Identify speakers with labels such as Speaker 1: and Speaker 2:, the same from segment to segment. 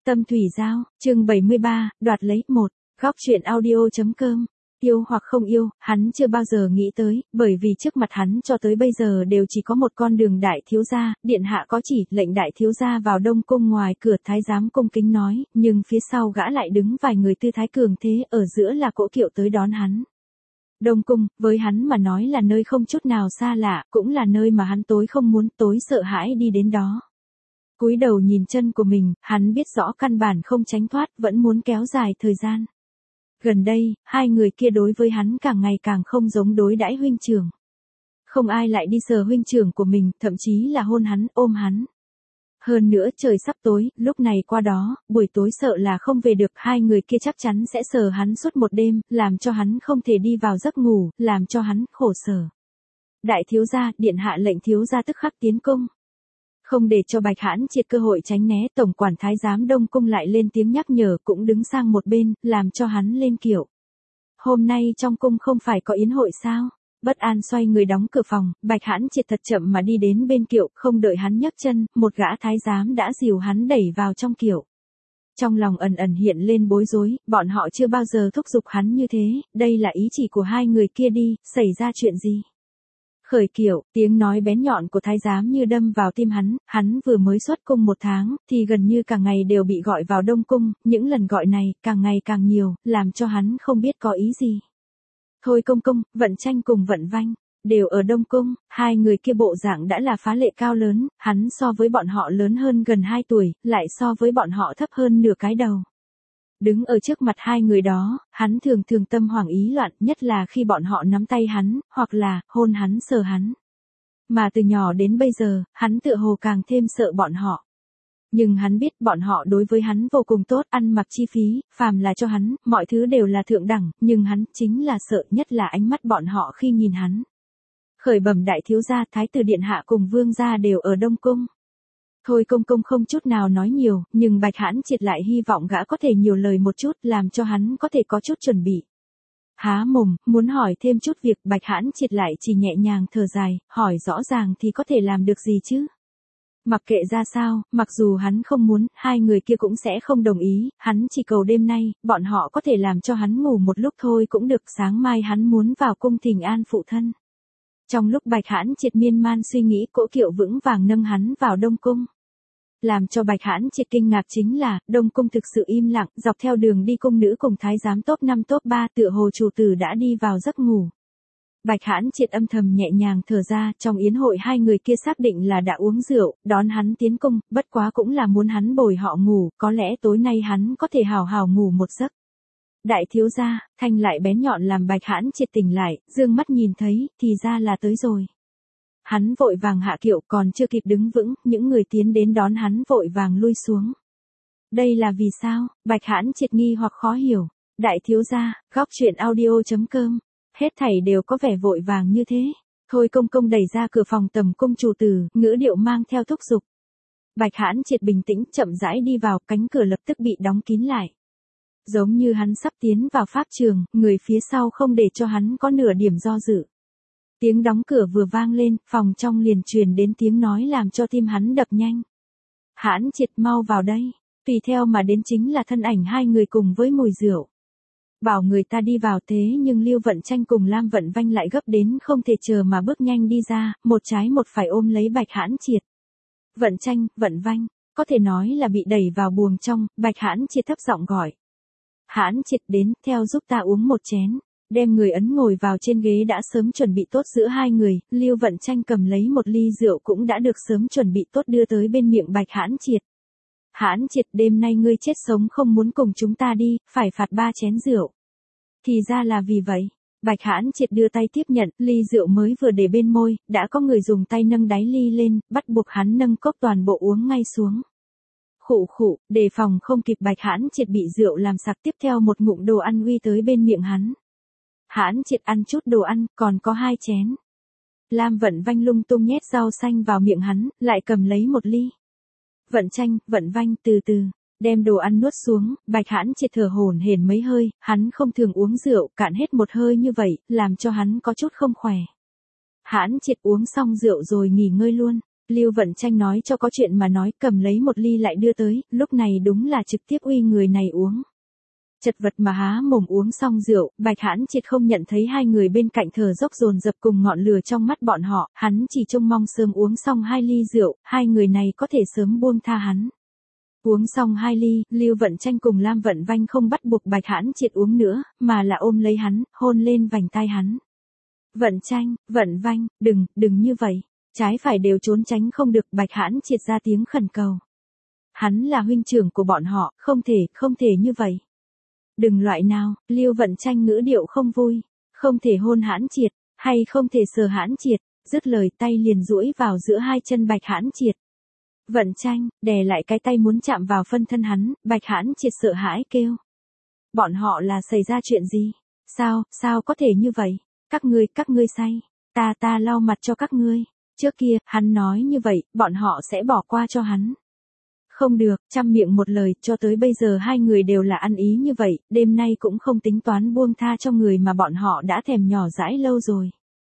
Speaker 1: Tâm Thủy Giao, chương 73, đoạt lấy 1, góc truyện audio.com. Yêu hoặc không yêu, hắn chưa bao giờ nghĩ tới, bởi vì trước mặt hắn cho tới bây giờ đều chỉ có một con đường đại thiếu gia, điện hạ có chỉ, lệnh đại thiếu gia vào Đông Cung. Ngoài cửa thái giám cung kính nói, nhưng phía sau gã lại đứng vài người tư thái cường thế, ở giữa là cỗ kiệu tới đón hắn. Đông Cung, với hắn mà nói là nơi không chút nào xa lạ, cũng là nơi mà hắn tối không muốn, tối sợ hãi đi đến đó. Cúi đầu nhìn chân của mình, hắn biết rõ căn bản không tránh thoát, vẫn muốn kéo dài thời gian. Gần đây, hai người kia đối với hắn càng ngày càng không giống đối đãi huynh trưởng. Không ai lại đi sờ huynh trưởng của mình, thậm chí là hôn hắn, ôm hắn. Hơn nữa trời sắp tối, lúc này qua đó, buổi tối sợ là không về được, hai người kia chắc chắn sẽ sờ hắn suốt một đêm, làm cho hắn không thể đi vào giấc ngủ, làm cho hắn khổ sở. Đại thiếu gia, điện hạ lệnh thiếu gia tức khắc tiến cung. Không để cho Bạch Hãn Triệt cơ hội tránh né, tổng quản thái giám Đông Cung lại lên tiếng nhắc nhở, cũng đứng sang một bên, làm cho hắn lên kiệu. Hôm nay trong cung không phải có yến hội sao? Bất an xoay người đóng cửa phòng, Bạch Hãn Triệt thật chậm mà đi đến bên kiệu, không đợi hắn nhấc chân, một gã thái giám đã dìu hắn đẩy vào trong kiệu. Trong lòng ẩn ẩn hiện lên bối rối, bọn họ chưa bao giờ thúc giục hắn như thế, đây là ý chỉ của hai người kia đi, xảy ra chuyện gì? Khởi kiệu, tiếng nói bén nhọn của thái giám như đâm vào tim hắn vừa mới xuất cung 1 tháng, thì gần như cả ngày đều bị gọi vào Đông Cung, những lần gọi này, càng ngày càng nhiều, làm cho hắn không biết có ý gì. Thôi công công, Vận Tranh cùng Vận Vanh, đều ở Đông Cung, hai người kia bộ dạng đã là phá lệ cao lớn, hắn so với bọn họ lớn hơn gần 2 tuổi, lại so với bọn họ thấp hơn nửa cái đầu. Đứng ở trước mặt hai người đó, hắn thường tâm hoảng ý loạn, nhất là khi bọn họ nắm tay hắn, hoặc là, hôn hắn sờ hắn. Mà từ nhỏ đến bây giờ, hắn tựa hồ càng thêm sợ bọn họ. Nhưng hắn biết bọn họ đối với hắn vô cùng tốt, ăn mặc chi phí, phàm là cho hắn, mọi thứ đều là thượng đẳng, nhưng hắn chính là sợ nhất là ánh mắt bọn họ khi nhìn hắn. Khởi bẩm đại thiếu gia, thái tử điện hạ cùng vương gia đều ở Đông Cung. Thôi công công không chút nào nói nhiều, nhưng Bạch Hãn Triệt lại hy vọng gã có thể nhiều lời một chút, làm cho hắn có thể có chút chuẩn bị. Há mồm, muốn hỏi thêm chút việc, Bạch Hãn Triệt lại chỉ nhẹ nhàng thở dài, hỏi rõ ràng thì có thể làm được gì chứ? Mặc kệ ra sao, mặc dù hắn không muốn, hai người kia cũng sẽ không đồng ý, hắn chỉ cầu đêm nay, bọn họ có thể làm cho hắn ngủ một lúc thôi cũng được, sáng mai hắn muốn vào cung thỉnh an phụ thân. Trong lúc Bạch Hãn Triệt miên man suy nghĩ, cỗ kiệu vững vàng nâng hắn vào Đông Cung. Làm cho Bạch Hãn Triệt kinh ngạc chính là, Đông Cung thực sự im lặng, dọc theo đường đi cung nữ cùng thái giám top 5 top 3 tựa hồ chủ tử đã đi vào giấc ngủ. Bạch Hãn Triệt âm thầm nhẹ nhàng thở ra, trong yến hội hai người kia xác định là đã uống rượu, đón hắn tiến cung, bất quá cũng là muốn hắn bồi họ ngủ, có lẽ tối nay hắn có thể hào hào ngủ một giấc. Đại thiếu gia, thanh lại bén nhọn làm Bạch Hãn Triệt tỉnh lại, dương mắt nhìn thấy, thì ra là tới rồi. Hắn vội vàng hạ kiệu, còn chưa kịp đứng vững, những người tiến đến đón hắn vội vàng lui xuống. Đây là vì sao? Bạch Hãn Triệt nghi hoặc khó hiểu. Đại thiếu gia, góc truyện audio.com. Hết thảy đều có vẻ vội vàng như thế. Thôi công công đẩy ra cửa phòng tầm cung chủ tử, ngữ điệu mang theo thúc giục. Bạch Hãn Triệt bình tĩnh, chậm rãi đi vào, cánh cửa lập tức bị đóng kín lại. Giống như hắn sắp tiến vào pháp trường, người phía sau không để cho hắn có nửa điểm do dự. Tiếng đóng cửa vừa vang lên, phòng trong liền truyền đến tiếng nói làm cho tim hắn đập nhanh. Hãn Triệt, mau vào đây. Tùy theo mà đến chính là thân ảnh hai người cùng với mùi rượu. Bảo người ta đi vào, thế nhưng Lưu Vận Tranh cùng Lam Vận Vanh lại gấp đến không thể chờ mà bước nhanh đi ra, một trái một phải ôm lấy Bạch Hãn Triệt. Vận Tranh, Vận Vanh, có thể nói là bị đẩy vào buồng trong, Bạch Hãn Triệt thấp giọng gọi. Hãn Triệt, đến, theo giúp ta uống một chén. Đem người ấn ngồi vào trên ghế đã sớm chuẩn bị tốt giữa hai người, Lưu Vận Tranh cầm lấy một ly rượu cũng đã được sớm chuẩn bị tốt đưa tới bên miệng Bạch Hãn Triệt. Hãn Triệt, đêm nay ngươi chết sống không muốn cùng chúng ta đi, phải phạt 3 chén rượu. Thì ra là vì vậy. Bạch Hãn Triệt đưa tay tiếp nhận, ly rượu mới vừa để bên môi, đã có người dùng tay nâng đáy ly lên, bắt buộc hắn nâng cốc toàn bộ uống ngay xuống. Khụ khụ, đề phòng không kịp, Bạch Hãn Triệt bị rượu làm sặc, tiếp theo một ngụm đồ ăn uy tới bên miệng hắn. Hãn Triệt ăn chút đồ ăn, còn có 2 chén. Lam Vận Vanh lung tung nhét rau xanh vào miệng hắn, lại cầm lấy một ly. Vận Tranh, Vận Vanh từ từ, đem đồ ăn nuốt xuống, Bạch Hãn Triệt thở hổn hển mấy hơi, hắn không thường uống rượu, cạn hết một hơi như vậy, làm cho hắn có chút không khỏe. Hãn Triệt, uống xong rượu rồi nghỉ ngơi luôn. Lưu Vận Tranh nói cho có chuyện mà nói, cầm lấy một ly lại đưa tới, lúc này đúng là trực tiếp uy người này uống. Chật vật mà há mồm uống xong rượu, Bạch Hãn Triệt không nhận thấy hai người bên cạnh thở dốc dồn dập cùng ngọn lửa trong mắt bọn họ, hắn chỉ trông mong sớm uống xong 2 ly rượu, hai người này có thể sớm buông tha hắn. Uống xong 2 ly, Lưu Vận Tranh cùng Lam Vận Vanh không bắt buộc Bạch Hãn Triệt uống nữa, mà là ôm lấy hắn, hôn lên vành tai hắn. Vận Tranh, Vận Vanh, đừng như vậy, trái phải đều trốn tránh không được, Bạch Hãn Triệt ra tiếng khẩn cầu. Hắn là huynh trưởng của bọn họ, không thể như vậy. Đừng loại nào, Lưu Vận Tranh ngữ điệu không vui, không thể hôn Hãn Triệt, hay không thể sờ Hãn Triệt, dứt lời tay liền duỗi vào giữa hai chân Bạch Hãn Triệt. Vận Tranh, đè lại cái tay muốn chạm vào phân thân hắn, Bạch Hãn Triệt sợ hãi kêu. Bọn họ là xảy ra chuyện gì? Sao có thể như vậy? Các ngươi say, ta lau mặt cho các ngươi. Trước kia, hắn nói như vậy, bọn họ sẽ bỏ qua cho hắn. Không được, trăm miệng một lời, cho tới bây giờ hai người đều là ăn ý như vậy, đêm nay cũng không tính toán buông tha cho người mà bọn họ đã thèm nhỏ dãi lâu rồi.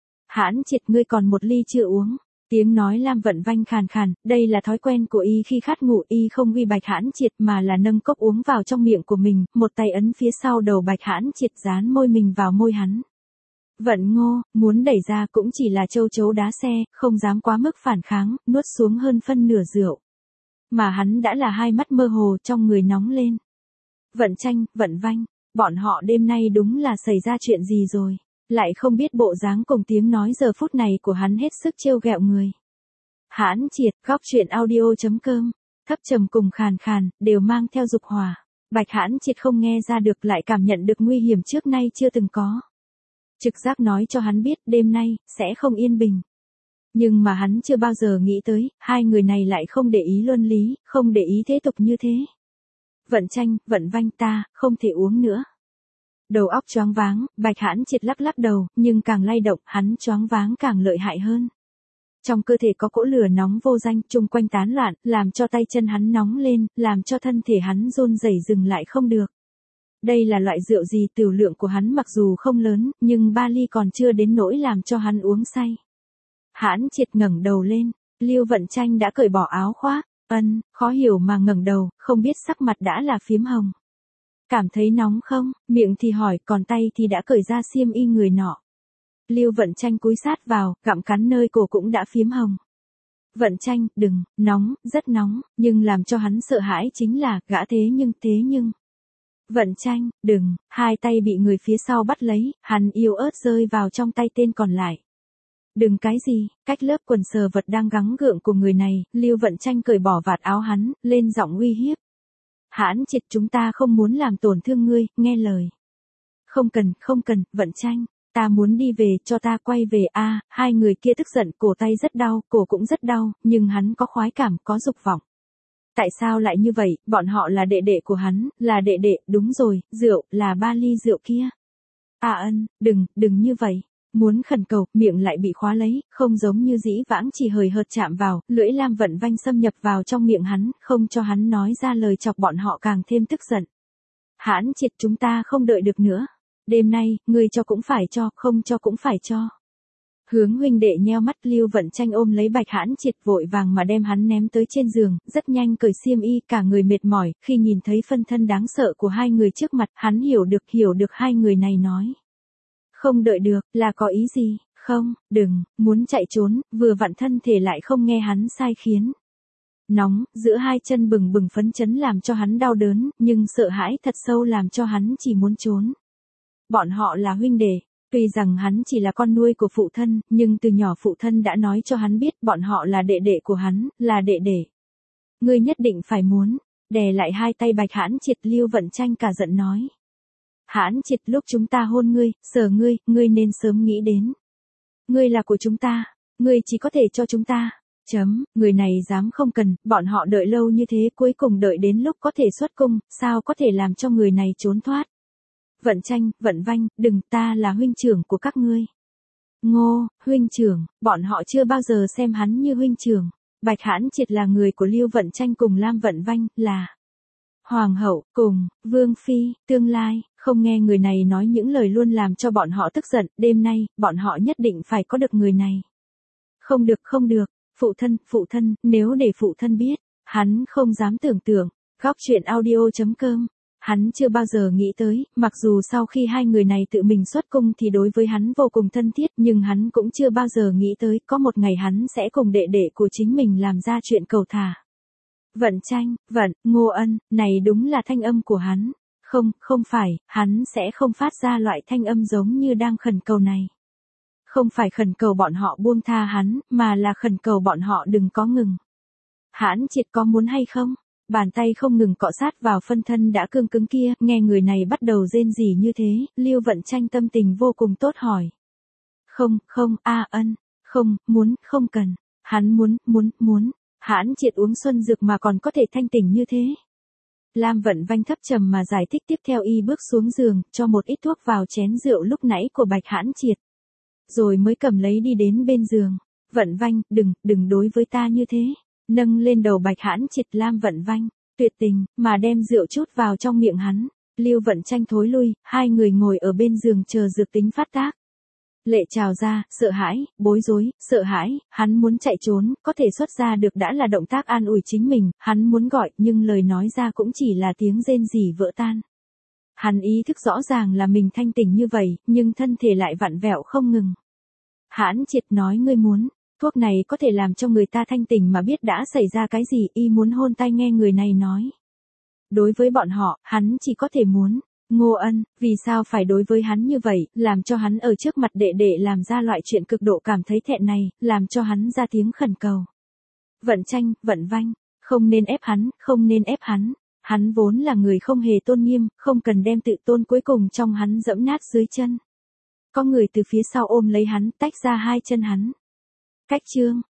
Speaker 1: Hãn Triệt, ngươi còn một ly chưa uống. Tiếng nói Lam Vận Vanh khàn khàn, đây là thói quen của y khi khát ngủ, y không uy Bạch Hãn Triệt mà là nâng cốc uống vào trong miệng của mình, một tay ấn phía sau đầu Bạch Hãn Triệt dán môi mình vào môi hắn. Vận Ngô, muốn đẩy ra cũng chỉ là châu chấu đá xe, không dám quá mức phản kháng, nuốt xuống hơn phân nửa rượu. Mà hắn đã là hai mắt mơ hồ, trong người nóng lên. Vận Tranh, Vận Vanh, bọn họ đêm nay đúng là xảy ra chuyện gì rồi, lại không biết bộ dáng cùng tiếng nói giờ phút này của hắn hết sức trêu ghẹo người. Hãn Triệt, góc truyện audio.com, thấp trầm cùng khàn khàn, đều mang theo dục hỏa. Bạch Hãn Triệt không nghe ra được lại cảm nhận được nguy hiểm trước nay chưa từng có. Trực giác nói cho hắn biết đêm nay, sẽ không yên bình. Nhưng mà hắn chưa bao giờ nghĩ tới, hai người này lại không để ý luân lý, không để ý thế tục như thế. Vận Tranh, Vận Vanh, ta, không thể uống nữa. Đầu óc choáng váng, Bạch Hãn Triệt lắc đầu, nhưng càng lay động, hắn choáng váng càng lợi hại hơn. Trong cơ thể có cỗ lửa nóng vô danh, chung quanh tán loạn, làm cho tay chân hắn nóng lên, làm cho thân thể hắn run rẩy dừng lại không được. Đây là loại rượu gì? Tửu lượng của hắn mặc dù không lớn, nhưng 3 ly còn chưa đến nỗi làm cho hắn uống say. Hãn Triệt ngẩng đầu lên, Lưu Vận Tranh đã cởi bỏ áo khoác, khó hiểu mà ngẩng đầu, không biết sắc mặt đã là phiếm hồng. Cảm thấy nóng không? Miệng thì hỏi, còn tay thì đã cởi ra xiêm y người nọ. Lưu Vận Tranh cúi sát vào, gặm cắn nơi cổ cũng đã phiếm hồng. Vận Tranh, đừng, nóng, rất nóng, nhưng làm cho hắn sợ hãi chính là, gã thế nhưng. Vận Tranh, đừng, hai tay bị người phía sau bắt lấy, hắn yếu ớt rơi vào trong tay tên còn lại. Đừng cái gì, cách lớp quần sờ vật đang gắng gượng của người này, Lưu Vận Tranh cởi bỏ vạt áo hắn, lên giọng uy hiếp. Hãn Triệt, chúng ta không muốn làm tổn thương ngươi, nghe lời. Không cần, Vận Tranh, ta muốn đi về, cho ta quay về a. Hai người kia tức giận, cổ tay rất đau, cổ cũng rất đau, nhưng hắn có khoái cảm, có dục vọng. Tại sao lại như vậy, bọn họ là đệ đệ của hắn, là đệ đệ, đúng rồi, rượu, là 3 ly rượu kia. Đừng như vậy. Muốn khẩn cầu, miệng lại bị khóa lấy, không giống như dĩ vãng chỉ hời hợt chạm vào, lưỡi Lam Vận Vanh xâm nhập vào trong miệng hắn, không cho hắn nói ra lời, chọc bọn họ càng thêm tức giận. Hãn Triệt, chúng ta không đợi được nữa. Đêm nay, ngươi cho cũng phải cho, không cho cũng phải cho. Hướng huynh đệ nheo mắt, Lưu Vận Tranh ôm lấy Bạch Hãn Triệt vội vàng mà đem hắn ném tới trên giường, rất nhanh cởi xiêm y, cả người mệt mỏi, khi nhìn thấy phân thân đáng sợ của hai người trước mặt, hắn hiểu được hai người này nói. Không đợi được, là có ý gì? Không, đừng, muốn chạy trốn, vừa vặn thân thể lại không nghe hắn sai khiến. Nóng, giữa hai chân bừng phấn chấn làm cho hắn đau đớn, nhưng sợ hãi thật sâu làm cho hắn chỉ muốn trốn. Bọn họ là huynh đệ, tuy rằng hắn chỉ là con nuôi của phụ thân, nhưng từ nhỏ phụ thân đã nói cho hắn biết bọn họ là đệ đệ của hắn, là đệ đệ. Ngươi nhất định phải muốn, đè lại hai tay Bạch Hãn Triệt, Lưu Vận Tranh cả giận nói. Hãn Triệt, lúc chúng ta hôn ngươi, sờ ngươi nên sớm nghĩ đến. Ngươi là của chúng ta, ngươi chỉ có thể cho chúng ta. Người này dám không cần, bọn họ đợi lâu như thế cuối cùng đợi đến lúc có thể xuất cung, sao có thể làm cho người này trốn thoát. Vận Tranh, Vận Vanh, đừng, ta là huynh trưởng của các ngươi. Ngô, huynh trưởng, bọn họ chưa bao giờ xem hắn như huynh trưởng. Bạch Hãn Triệt là người của Lưu Vận Tranh cùng Lam Vận Vanh, là hoàng hậu, cùng, vương phi, tương lai, không nghe người này nói những lời luôn làm cho bọn họ tức giận, đêm nay, bọn họ nhất định phải có được người này. Không được, phụ thân, nếu để phụ thân biết, hắn không dám tưởng tượng. Góc chuyện audio.com. Hắn chưa bao giờ nghĩ tới, mặc dù sau khi hai người này tự mình xuất cung thì đối với hắn vô cùng thân thiết, nhưng hắn cũng chưa bao giờ nghĩ tới có một ngày hắn sẽ cùng đệ đệ của chính mình làm ra chuyện cầu thả. Vận Tranh, Ngô Ân, này đúng là thanh âm của hắn. Không phải, hắn sẽ không phát ra loại thanh âm giống như đang khẩn cầu này. Không phải khẩn cầu bọn họ buông tha hắn, mà là khẩn cầu bọn họ đừng có ngừng. Hãn Triệt có muốn hay không? Bàn tay không ngừng cọ sát vào phân thân đã cương cứng kia, nghe người này bắt đầu rên rỉ như thế, Lưu Vận Tranh tâm tình vô cùng tốt hỏi. Không, Ân, không, muốn, không cần, hắn muốn, Hãn Triệt uống xuân dược mà còn có thể thanh tỉnh như thế. Lam Vận Vanh thấp trầm mà giải thích tiếp theo y bước xuống giường, cho một ít thuốc vào chén rượu lúc nãy của Bạch Hãn Triệt. Rồi mới cầm lấy đi đến bên giường. Vận Vanh, đừng đối với ta như thế. Nâng lên đầu Bạch Hãn Triệt Lam Vận Vanh, tuyệt tình, mà đem rượu chút vào trong miệng hắn. Lưu Vận Tranh thối lui, hai người ngồi ở bên giường chờ dược tính phát tác. Lệ trào ra, sợ hãi, bối rối, sợ hãi, hắn muốn chạy trốn, có thể xuất ra được đã là động tác an ủi chính mình, hắn muốn gọi nhưng lời nói ra cũng chỉ là tiếng rên rỉ vỡ tan. Hắn ý thức rõ ràng là mình thanh tỉnh như vậy, nhưng thân thể lại vặn vẹo không ngừng. Hãn Triệt nói ngươi muốn, thuốc này có thể làm cho người ta thanh tỉnh mà biết đã xảy ra cái gì, y muốn hôn tai nghe người này nói. Đối với bọn họ, hắn chỉ có thể muốn. Ngô Ân, vì sao phải đối với hắn như vậy, làm cho hắn ở trước mặt đệ đệ làm ra loại chuyện cực độ cảm thấy thẹn này, làm cho hắn ra tiếng khẩn cầu. Vận Tranh, Vận Vanh, không nên ép hắn, hắn vốn là người không hề tôn nghiêm, không cần đem tự tôn cuối cùng trong hắn dẫm nát dưới chân. Có người từ phía sau ôm lấy hắn, tách ra hai chân hắn. Cách chương.